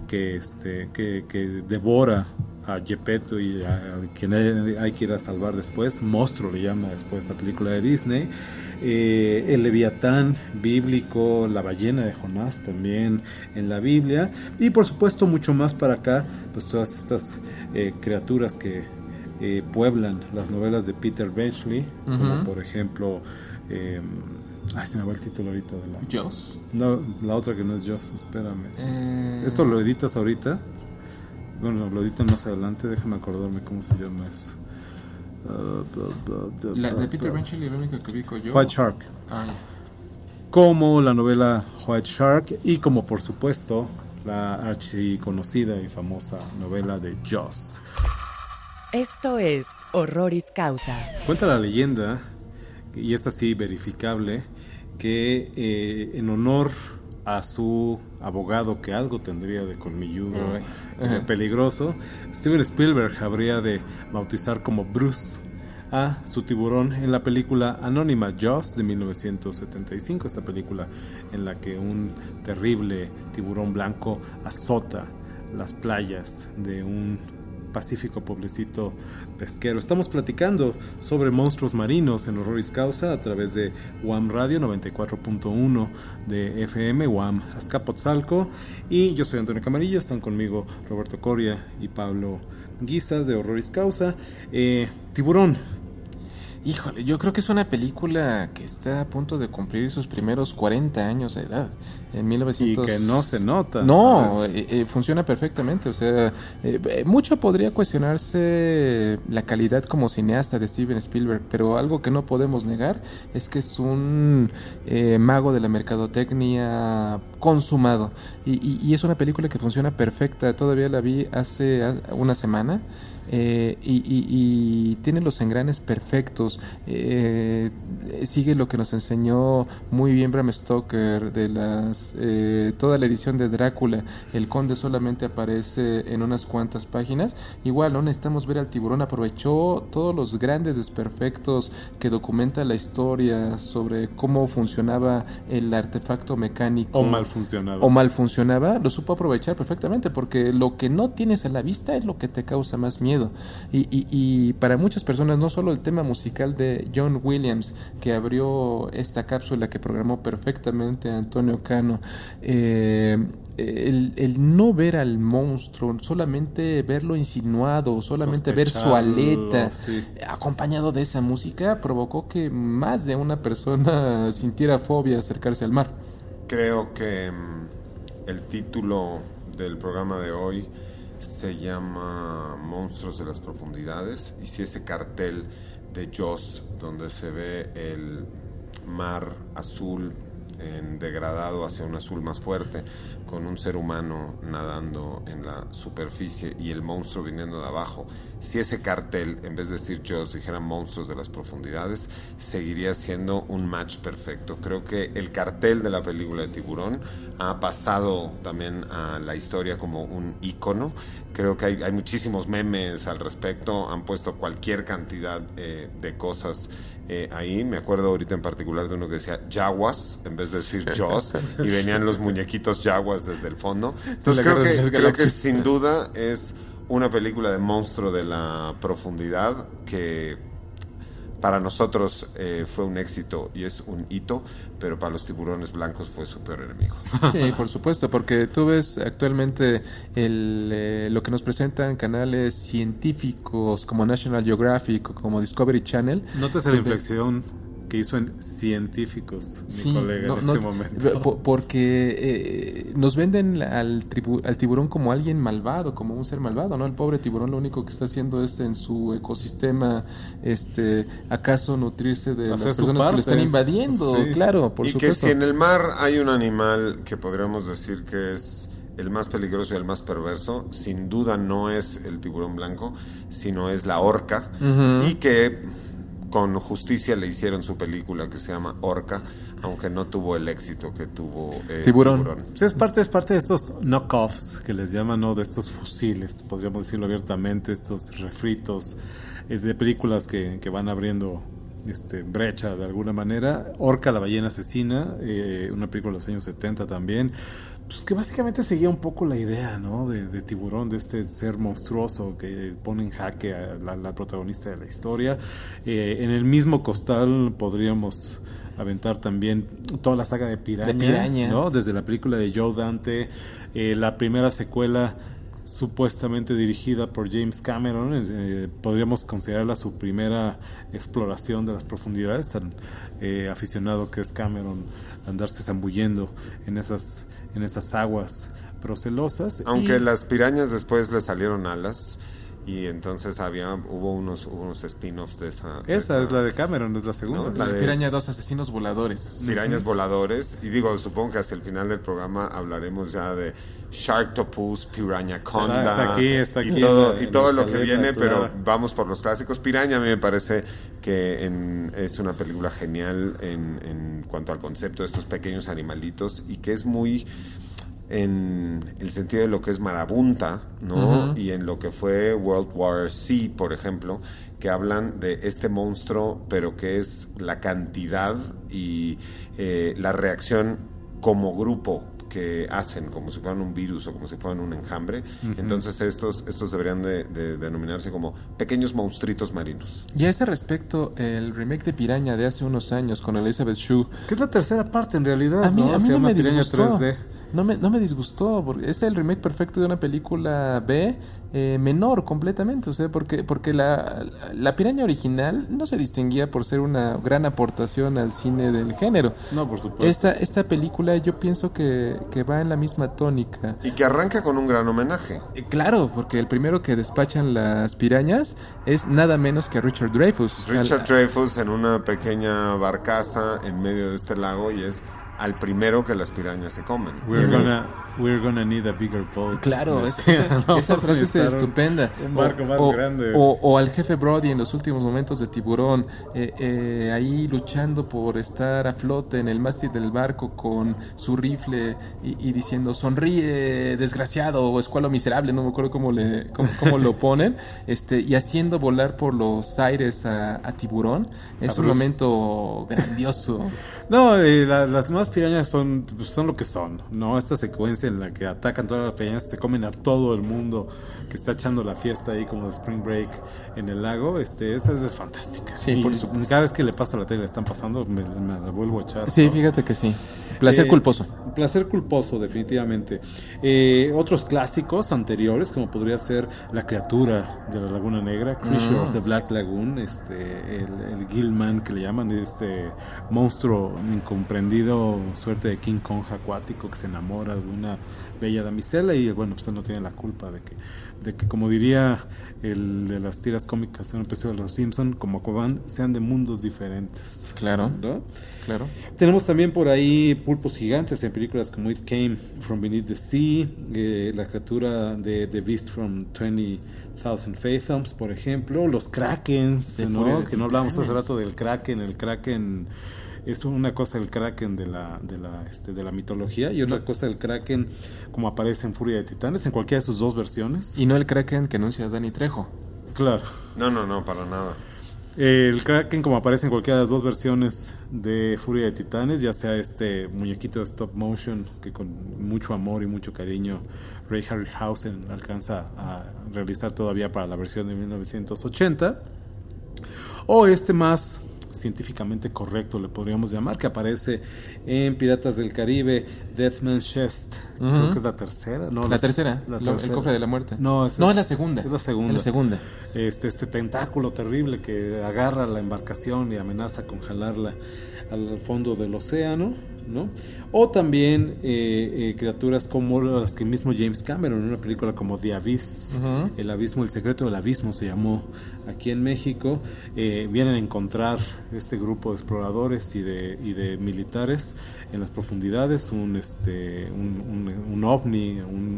que devora a Geppetto y a quien hay que ir a salvar después. Monstruo le llama después la película de Disney. El Leviatán bíblico, la ballena de Jonás también en la Biblia, y por supuesto mucho más para acá, pues todas estas criaturas que pueblan las novelas de Peter Benchley, como por ejemplo se me va el título ahorita de la... Jaws. No, la otra que no es Jaws, espérame. ¿Esto lo editas ahorita? Bueno, lo editan más adelante, déjame acordarme cómo se llama eso. La de Peter Benchley, la única que ubico yo. White Shark. Ah, ya. Como la novela White Shark, y como por supuesto la archiconocida y famosa novela de Jaws. Esto es Horroris Causa. Cuenta la leyenda, y esta sí verificable, que en honor a su abogado, que algo tendría de colmilludo, peligroso, Steven Spielberg habría de bautizar como Bruce a su tiburón en la película anónima Jaws de 1975, esta película en la que un terrible tiburón blanco azota las playas de un pacífico pueblecito pesquero. Estamos platicando sobre monstruos marinos en Horroris Causa a través de UAM Radio 94.1 de FM, UAM Azcapotzalco, y yo soy Antonio Camarillo. Están conmigo Roberto Coria y Pablo Guisa de Horroris Causa. Tiburón. Híjole, yo creo que es una película que está a punto de cumplir sus primeros 40 años de edad. En 1900... Y que no se nota. No, funciona perfectamente. O sea, mucho podría cuestionarse la calidad como cineasta de Steven Spielberg, pero algo que no podemos negar es que es un mago de la mercadotecnia consumado. Y es una película que funciona perfecta. Todavía la vi hace una semana. Y tiene los engranes perfectos. Sigue lo que nos enseñó muy bien Bram Stoker de toda la edición de Drácula. El conde solamente aparece en unas cuantas páginas. Igual no necesitamos ver al tiburón. Aprovechó todos los grandes desperfectos que documenta la historia sobre cómo funcionaba el artefacto mecánico O mal funcionaba. Lo supo aprovechar perfectamente, porque lo que no tienes a la vista es lo que te causa más miedo. Y para muchas personas, no solo el tema musical de John Williams, que abrió esta cápsula que programó perfectamente Antonio Cano, el no ver al monstruo, solamente verlo insinuado, solamente ver su aleta, sí, acompañado de esa música, provocó que más de una persona sintiera fobia acercarse al mar. Creo que el título del programa de hoy se llama Monstruos de las Profundidades, y si ese cartel de Jaws donde se ve el mar azul degradado hacia un azul más fuerte, con un ser humano nadando en la superficie y el monstruo viniendo de abajo, si ese cartel, en vez de decir Jaws, dijera Monstruos de las Profundidades, seguiría siendo un match perfecto. Creo que el cartel de la película de Tiburón ha pasado también a la historia como un ícono. Creo que hay muchísimos memes al respecto, han puesto cualquier cantidad de cosas ahí. Me acuerdo ahorita en particular de uno que decía Jaguas en vez de decir Jaws, y venían los muñequitos Jaguas desde el fondo. Entonces creo que sin duda es una película de monstruo de la profundidad que para nosotros fue un éxito y es un hito, pero para los tiburones blancos fue su peor enemigo. Sí, por supuesto, porque tú ves actualmente lo que nos presentan canales científicos como National Geographic o como Discovery Channel. ¿Notas la inflexión que hizo en Científicos, mi Sí, colega, en este momento. Porque nos venden al tiburón como alguien malvado, como un ser malvado, ¿no? El pobre tiburón lo único que está haciendo es en su ecosistema, acaso nutrirse de Hacer las su personas que lo están parte. invadiendo, Sí. claro, por y supuesto. que si en el mar hay un animal que podríamos decir que es el más peligroso y el más perverso, sin duda no es el tiburón blanco, sino es la orca, y que con justicia le hicieron su película que se llama Orca, aunque no tuvo el éxito que tuvo Tiburón. Pues es parte de estos knockoffs que les llaman, ¿no? De estos fusiles, podríamos decirlo abiertamente, estos refritos de películas que van abriendo brecha de alguna manera. Orca, la ballena asesina, una película de los años 70 también, pues que básicamente seguía un poco la idea, ¿no? de tiburón, de este ser monstruoso que pone en jaque a la protagonista de la historia. En el mismo costal podríamos aventar también toda la saga de Piranha, ¿no? Desde la película de Joe Dante, la primera secuela supuestamente dirigida por James Cameron, podríamos considerarla su primera exploración de las profundidades, tan aficionado que es Cameron andarse zambullendo en esas aguas procelosas. Aunque las pirañas después le salieron alas, y entonces hubo unos spin-offs de esa. Esa es la de Cameron, es la segunda. ¿No? La La de Piraña 2, asesinos voladores. Pirañas voladores, y digo, supongo que hacia el final del programa hablaremos ya de Sharktopus, Piranhaconda, está aquí y todo, en y todo la lo que escaleta, viene, claro. pero vamos por los clásicos. Piraña a mí me parece que es una película genial en cuanto al concepto de estos pequeños animalitos, y que es muy en el sentido de lo que es marabunta, ¿no? Y en lo que fue World War C, por ejemplo, que hablan de este monstruo, pero que es la cantidad y la reacción como grupo que hacen, como si fueran un virus o como si fueran un enjambre. Entonces estos deberían de denominarse como pequeños monstruitos marinos. Y a ese respecto, el remake de Piraña de hace unos años con Elizabeth Shue, Que es la tercera parte en realidad, a mí ¿no? Se no llama me Piranha disgustó. 3D. No me disgustó, porque es el remake perfecto de una película B menor completamente, o sea, porque la Piraña original no se distinguía por ser una gran aportación al cine del género. No, por supuesto. Esta película yo pienso que va en la misma tónica. Y que arranca con un gran homenaje. Claro, porque el primero que despachan las pirañas es nada menos que Richard Dreyfuss. Richard Dreyfuss en una pequeña barcaza en medio de este lago, y es al primero que las pirañas se comen. We're gonna need a bigger boat. Claro, Decía, ¿no? esa frase es Necesitar estupenda. un barco más grande. O al jefe Brody en los últimos momentos de Tiburón, ahí luchando por estar a flote en el mástil del barco con su rifle y diciendo sonríe desgraciado o escualo miserable, no me acuerdo cómo lo ponen, y haciendo volar por los aires a Tiburón. Es un momento grandioso. No, las nuevas pirañas son lo que son, ¿no? Esta secuencia en la que atacan todas las pirañas, se comen a todo el mundo que está echando la fiesta ahí como de Spring Break en el lago, esa es fantástica. Sí, y por supuesto. cada vez que le paso la tele, le están pasando, me la vuelvo a echar. Sí, ¿no? fíjate que sí. Placer culposo. Placer culposo, definitivamente. Otros clásicos anteriores, como podría ser La criatura de la Laguna Negra, Creature of the Black Lagoon, el Gilman que le llaman, monstruo incomprendido, suerte de King Kong acuático que se enamora de una bella damisela, y bueno, pues él no tiene la culpa de que como diría el de las tiras cómicas en un episodio de Los Simpson, como Aquaman, sean de mundos diferentes. Claro, ¿no? claro. Tenemos también por ahí pulpos gigantes en películas como It Came From Beneath the Sea, la criatura de The Beast from 20,000 Fathoms, por ejemplo, los Krakens, ¿no? Que no hablábamos hace rato del Kraken. El Kraken es una cosa el Kraken de la mitología, y otra cosa el Kraken como aparece en Furia de Titanes, en cualquiera de sus dos versiones. Y no el Kraken que anuncia Danny Trejo. Claro. No, para nada. El Kraken como aparece en cualquiera de las dos versiones de Furia de Titanes, ya sea este muñequito de stop motion que con mucho amor y mucho cariño Ray Harryhausen alcanza a realizar todavía para la versión de 1980, o más científicamente correcto, le podríamos llamar, que aparece en Piratas del Caribe, Deathman's Chest. Creo que es la tercera. No, la tercera. El cofre de la muerte. No, es la segunda. Es la segunda. Es la segunda. Este tentáculo terrible que agarra la embarcación y amenaza con jalarla al fondo del océano, ¿no? O también criaturas como las que mismo James Cameron en una película como The Abyss, El Abismo, El Secreto del Abismo se llamó aquí en México, vienen a encontrar este grupo de exploradores y de militares en las profundidades, un ovni,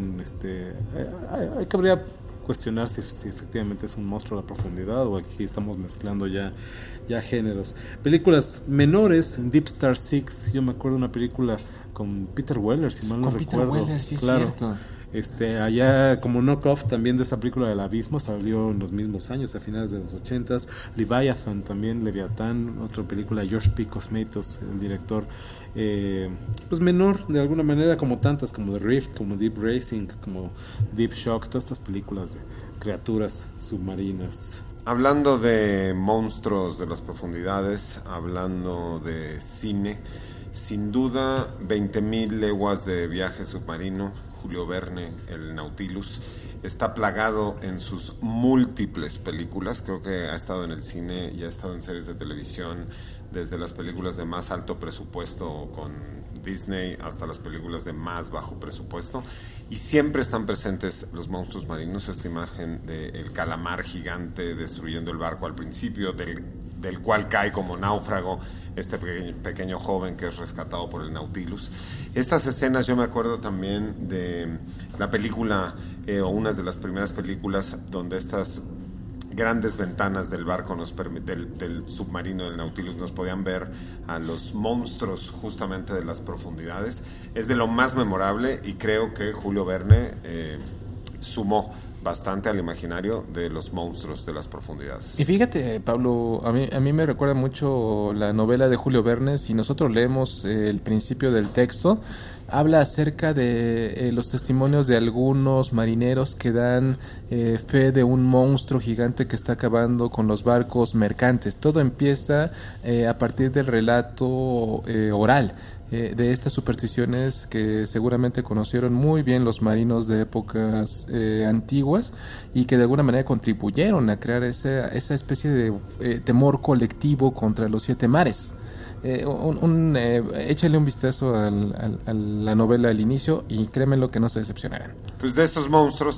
hay que habría cuestionar si efectivamente es un monstruo a la profundidad o aquí estamos mezclando ya géneros. Películas menores, Deep Star Six, yo me acuerdo de una película con Peter Weller, si mal no recuerdo. Peter Weller, sí, claro. Es cierto. Allá como knock-off también de esa película del Abismo, salió en los mismos años, a finales de los 80s. Leviathan también, Leviatán, otra película de George P. Cosmatos, el director, pues menor de alguna manera, como tantas, como The Rift, como Deep Racing, como Deep Shock, todas estas películas de criaturas submarinas. Hablando de monstruos de las profundidades, hablando de cine, sin duda 20.000 leguas de viaje submarino, Julio Verne, el Nautilus, está plagado en sus múltiples películas. Creo que ha estado en el cine y ha estado en series de televisión, desde las películas de más alto presupuesto con Disney hasta las películas de más bajo presupuesto, y siempre están presentes los monstruos marinos. Esta imagen del calamar gigante destruyendo el barco al principio, del cual cae como náufrago este pequeño joven que es rescatado por el Nautilus. Estas escenas yo me acuerdo también de la película, o unas de las primeras películas donde estas grandes ventanas del barco del submarino del Nautilus nos podían ver a los monstruos justamente de las profundidades. Es de lo más memorable y creo que Julio Verne sumó bastante al imaginario de los monstruos de las profundidades. Y fíjate, Pablo, a mí me recuerda mucho la novela de Julio Verne. Si nosotros leemos el principio del texto, habla acerca de los testimonios de algunos marineros que dan fe de un monstruo gigante que está acabando con los barcos mercantes. Todo empieza a partir del relato oral de estas supersticiones que seguramente conocieron muy bien los marinos de épocas antiguas y que de alguna manera contribuyeron a crear esa especie de temor colectivo contra los 7 mares. Échale un vistazo a la novela al inicio y créeme lo que no se decepcionarán. Pues de esos monstruos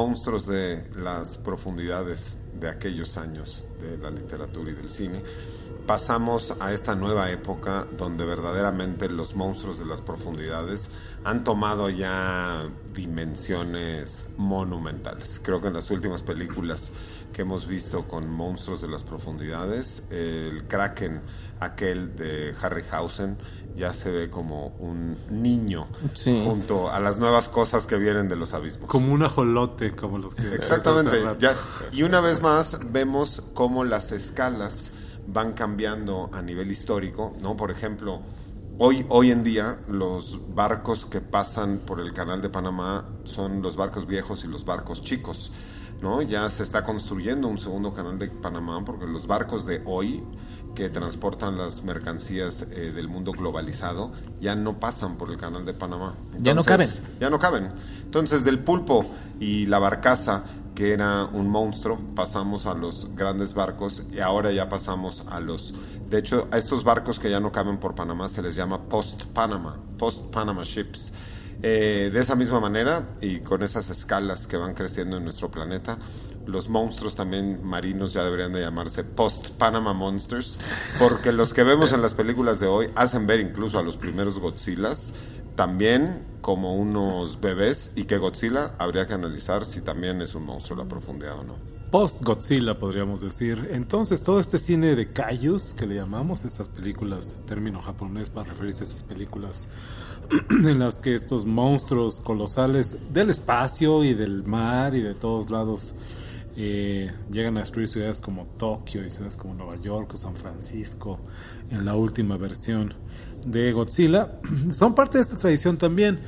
de las profundidades de aquellos años de la literatura y del cine, pasamos a esta nueva época donde verdaderamente los monstruos de las profundidades han tomado ya dimensiones monumentales. Creo que en las últimas películas que hemos visto con monstruos de las profundidades, el Kraken, aquel de Harryhausen, ya se ve como un niño, sí, junto a las nuevas cosas que vienen de los abismos. Como un ajolote, como los que... Exactamente. Y una vez más vemos cómo las escalas van cambiando a nivel histórico, ¿no? Por ejemplo, hoy en día los barcos que pasan por el Canal de Panamá son los barcos viejos y los barcos chicos, ¿no? Ya se está construyendo un segundo Canal de Panamá porque los barcos de hoy que transportan las mercancías del mundo globalizado ya no pasan por el Canal de Panamá. Entonces, ya no caben. Entonces, del pulpo y la barcaza, que era un monstruo, pasamos a los grandes barcos y ahora ya pasamos a los... De hecho, a estos barcos que ya no caben por Panamá se les llama post-Panama ships. De esa misma manera y con esas escalas que van creciendo en nuestro planeta, los monstruos también marinos ya deberían de llamarse post-Panama monsters, porque los que vemos en las películas de hoy hacen ver incluso a los primeros Godzillas también como unos bebés, y que Godzilla habría que analizar si también es un monstruo de la profundidad o no. Post-Godzilla, podríamos decir. Entonces, todo este cine de kaijus, que le llamamos, estas películas, término japonés para referirse a estas películas en las que estos monstruos colosales del espacio y del mar y de todos lados llegan a destruir ciudades como Tokio y ciudades como Nueva York o San Francisco en la última versión de Godzilla, son parte de esta tradición también.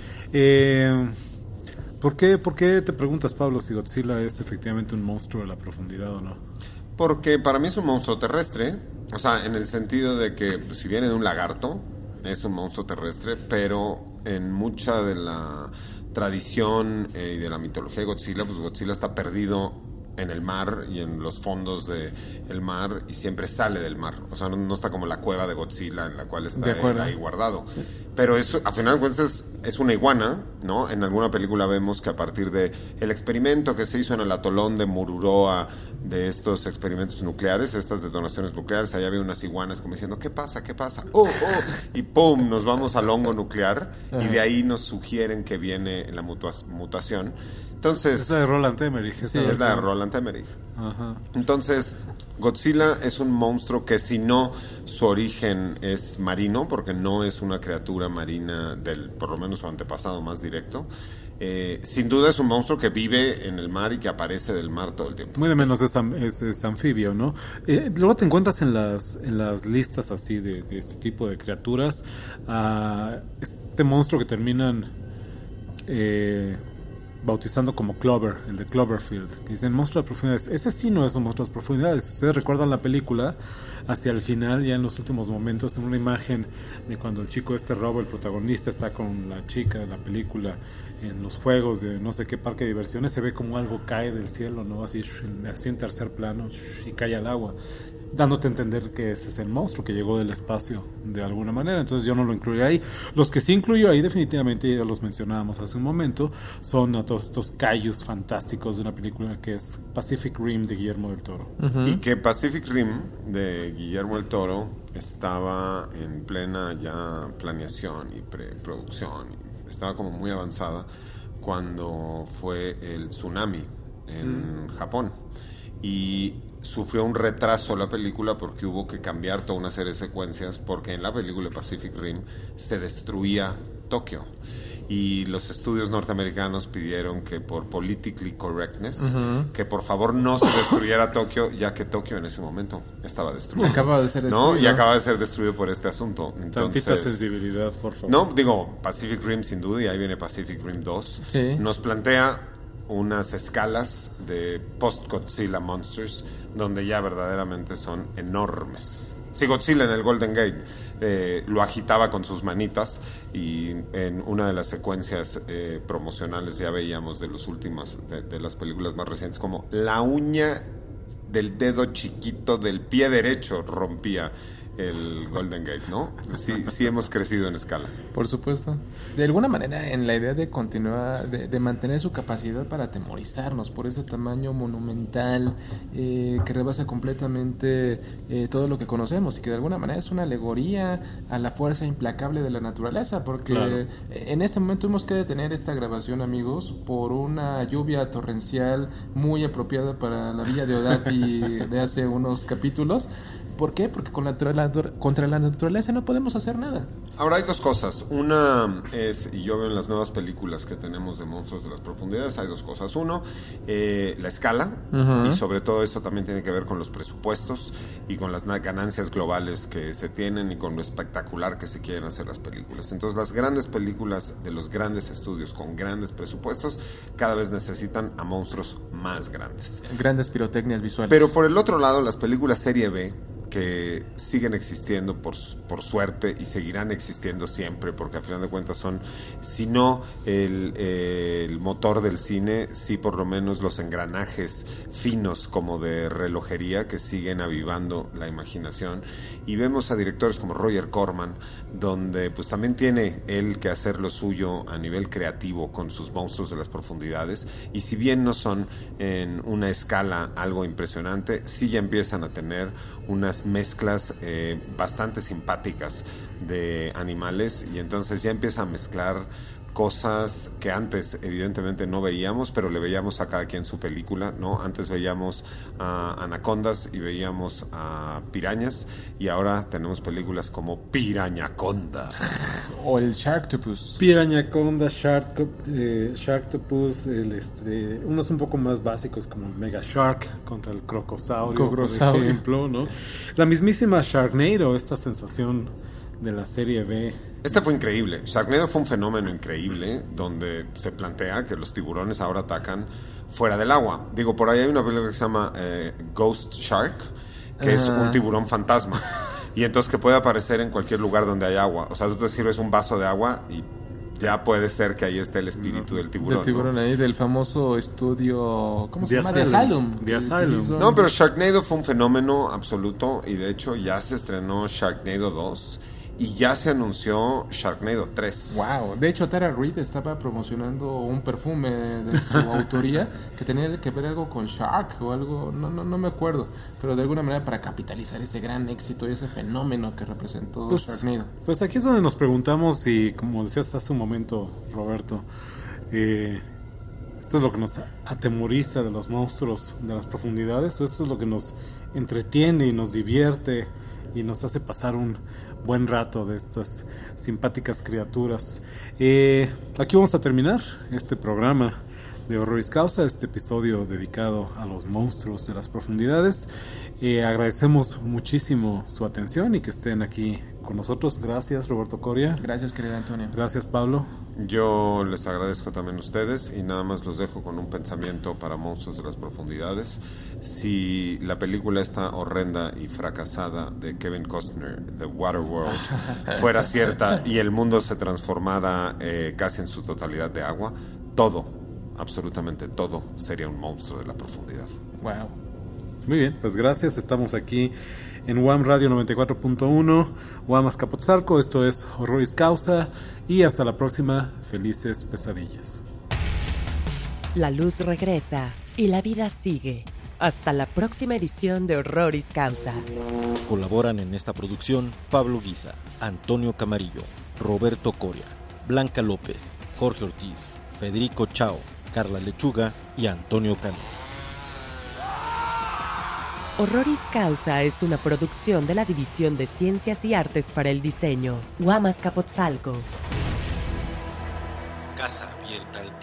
¿Por qué te preguntas, Pablo, si Godzilla es efectivamente un monstruo de la profundidad o no? Porque para mí es un monstruo terrestre, o sea, en el sentido de que pues, si viene de un lagarto, es un monstruo terrestre, pero en mucha de la tradición y de la mitología de Godzilla, pues Godzilla está perdido en el mar y en los fondos del mar y siempre sale del mar. O sea, no está como la cueva de Godzilla en la cual está él ahí guardado. Pero eso, a final de cuentas, es una iguana, ¿no? En alguna película vemos que a partir de el experimento que se hizo en el atolón de Mururoa, de estos experimentos nucleares, estas detonaciones nucleares, allá había unas iguanas como diciendo, ¿qué pasa? ¿Qué pasa? ¡Oh, oh! Y ¡pum! Nos vamos al hongo nuclear y de ahí nos sugieren que viene la mutación. Entonces, es la de Roland Emmerich. Sí, es la de Roland Emmerich. Ajá. Entonces, Godzilla es un monstruo que si no su origen es marino, porque no es una criatura marina por lo menos su antepasado más directo, sin duda es un monstruo que vive en el mar y que aparece del mar todo el tiempo. Muy de menos es anfibio, ¿no? Luego te encuentras en las listas así de este tipo de criaturas este monstruo que terminan bautizando como Clover, el de Cloverfield, que dicen monstruo de profundidades. Ese sí no es un monstruo de profundidades. Si ustedes recuerdan la película, hacia el final, ya en los últimos momentos, en una imagen de cuando el chico robo, el protagonista, está con la chica de la película en los juegos de no sé qué parque de diversiones, se ve como algo cae del cielo, ¿no? Así en tercer plano y cae al agua, dándote a entender que ese es el monstruo que llegó del espacio de alguna manera. Entonces yo no lo incluyo ahí. Los que sí incluyo ahí definitivamente, ya los mencionábamos hace un momento, son a todos estos kaijus fantásticos de una película que es Pacific Rim de Guillermo del Toro. Uh-huh. Y que Pacific Rim de Guillermo del Toro estaba en plena ya planeación y preproducción, estaba como muy avanzada cuando fue el tsunami en Japón. Y sufrió un retraso la película porque hubo que cambiar toda una serie de secuencias, porque en la película Pacific Rim se destruía Tokio y los estudios norteamericanos pidieron que por politically correctness, que por favor no se destruyera Tokio, ya que Tokio en ese momento estaba destruido. Acaba de ser destruido. ¿No? Y acaba de ser destruido por este asunto. Entonces, tantita sensibilidad, por favor. No, digo, Pacific Rim sin duda, y ahí viene Pacific Rim 2. Sí. Nos plantea unas escalas de post-Godzilla monsters donde ya verdaderamente son enormes. Si Godzilla en el Golden Gate lo agitaba con sus manitas, y en una de las secuencias promocionales ya veíamos de los últimos de las películas más recientes como la uña del dedo chiquito del pie derecho rompía el Golden Gate, ¿no? Sí hemos crecido en escala. Por supuesto. De alguna manera, en la idea de continuar, de mantener su capacidad para atemorizarnos por ese tamaño monumental que rebasa completamente todo lo que conocemos, y que de alguna manera es una alegoría a la fuerza implacable de la naturaleza, porque claro, en este momento tuvimos que detener esta grabación, amigos, por una lluvia torrencial muy apropiada para la Villa de Odati de hace unos capítulos. ¿Por qué? Porque contra la naturaleza no podemos hacer nada. Ahora hay dos cosas. Una es, y yo veo en las nuevas películas que tenemos de monstruos de las profundidades, hay dos cosas. Uno, la escala, y sobre todo esto también tiene que ver con los presupuestos y con las ganancias globales que se tienen y con lo espectacular que se quieren hacer las películas. Entonces las grandes películas de los grandes estudios con grandes presupuestos cada vez necesitan a monstruos más grandes. Grandes pirotecnias visuales. Pero por el otro lado, las películas serie B, que siguen existiendo por suerte y seguirán existiendo siempre, porque al final de cuentas son, si no el motor del cine, sí por lo menos los engranajes finos como de relojería que siguen avivando la imaginación. Y vemos a directores como Roger Corman, donde pues también tiene él que hacer lo suyo a nivel creativo con sus monstruos de las profundidades, y si bien no son en una escala algo impresionante, sí ya empiezan a tener unas mezclas bastante simpáticas de animales, y entonces ya empieza a mezclar cosas que antes evidentemente no veíamos, pero le veíamos a cada quien su película, ¿no? Antes veíamos a anacondas y veíamos a pirañas, y ahora tenemos películas como Pirañaconda o el Sharktopus. Pirañaconda, Sharktopus, unos un poco más básicos como el Mega Shark contra el Crocosaurio, por ejemplo, ¿no? La mismísima Sharknado, esta sensación de la serie B. Este fue increíble. Sharknado fue un fenómeno increíble, donde se plantea que los tiburones ahora atacan fuera del agua. Digo, por ahí hay una película que se llama Ghost Shark, que es un tiburón fantasma. Y entonces que puede aparecer en cualquier lugar donde hay agua. O sea, tú te sirves un vaso de agua y ya puede ser que ahí esté el espíritu del tiburón. Del tiburón, ¿no? Ahí, del famoso estudio... ¿Cómo se llama? The Asylum. Asylum. The Asylum. No, pero Sharknado fue un fenómeno absoluto y de hecho ya se estrenó Sharknado 2 y ya se anunció Sharknado 3. Wow. De hecho, Tara Reid estaba promocionando un perfume de su autoría que tenía que ver algo con Shark o algo, no me acuerdo, pero de alguna manera para capitalizar ese gran éxito y ese fenómeno que representó Sharknado. Pues aquí es donde nos preguntamos y, como decías hace un momento, Roberto, ¿esto es lo que nos atemoriza de los monstruos de las profundidades o esto es lo que nos entretiene y nos divierte y nos hace pasar un buen rato de estas simpáticas criaturas? Aquí vamos a terminar este programa de Horroris Causa, este episodio dedicado a los monstruos de las profundidades. Agradecemos muchísimo su atención y que estén aquí con nosotros. Gracias, Roberto Coria. Gracias, querido Antonio. Gracias, Pablo. Yo les agradezco también a ustedes y nada más los dejo con un pensamiento para monstruos de las profundidades. Si la película esta horrenda y fracasada de Kevin Costner, The Waterworld, fuera cierta y el mundo se transformara casi en su totalidad de agua, todo, absolutamente todo, sería un monstruo de la profundidad. Wow. Muy bien, pues gracias. Estamos aquí en UAM Radio 94.1, UAM Azcapotzalco. Esto es Horroris Causa y hasta la próxima. Felices pesadillas. La luz regresa y la vida sigue. Hasta la próxima edición de Horroris Causa. Colaboran en esta producción Pablo Guisa, Antonio Camarillo, Roberto Coria, Blanca López, Jorge Ortiz, Federico Chao, Carla Lechuga y Antonio Cano. Horroris Causa es una producción de la División de Ciencias y Artes para el Diseño, UAM Azcapotzalco. Casa abierta al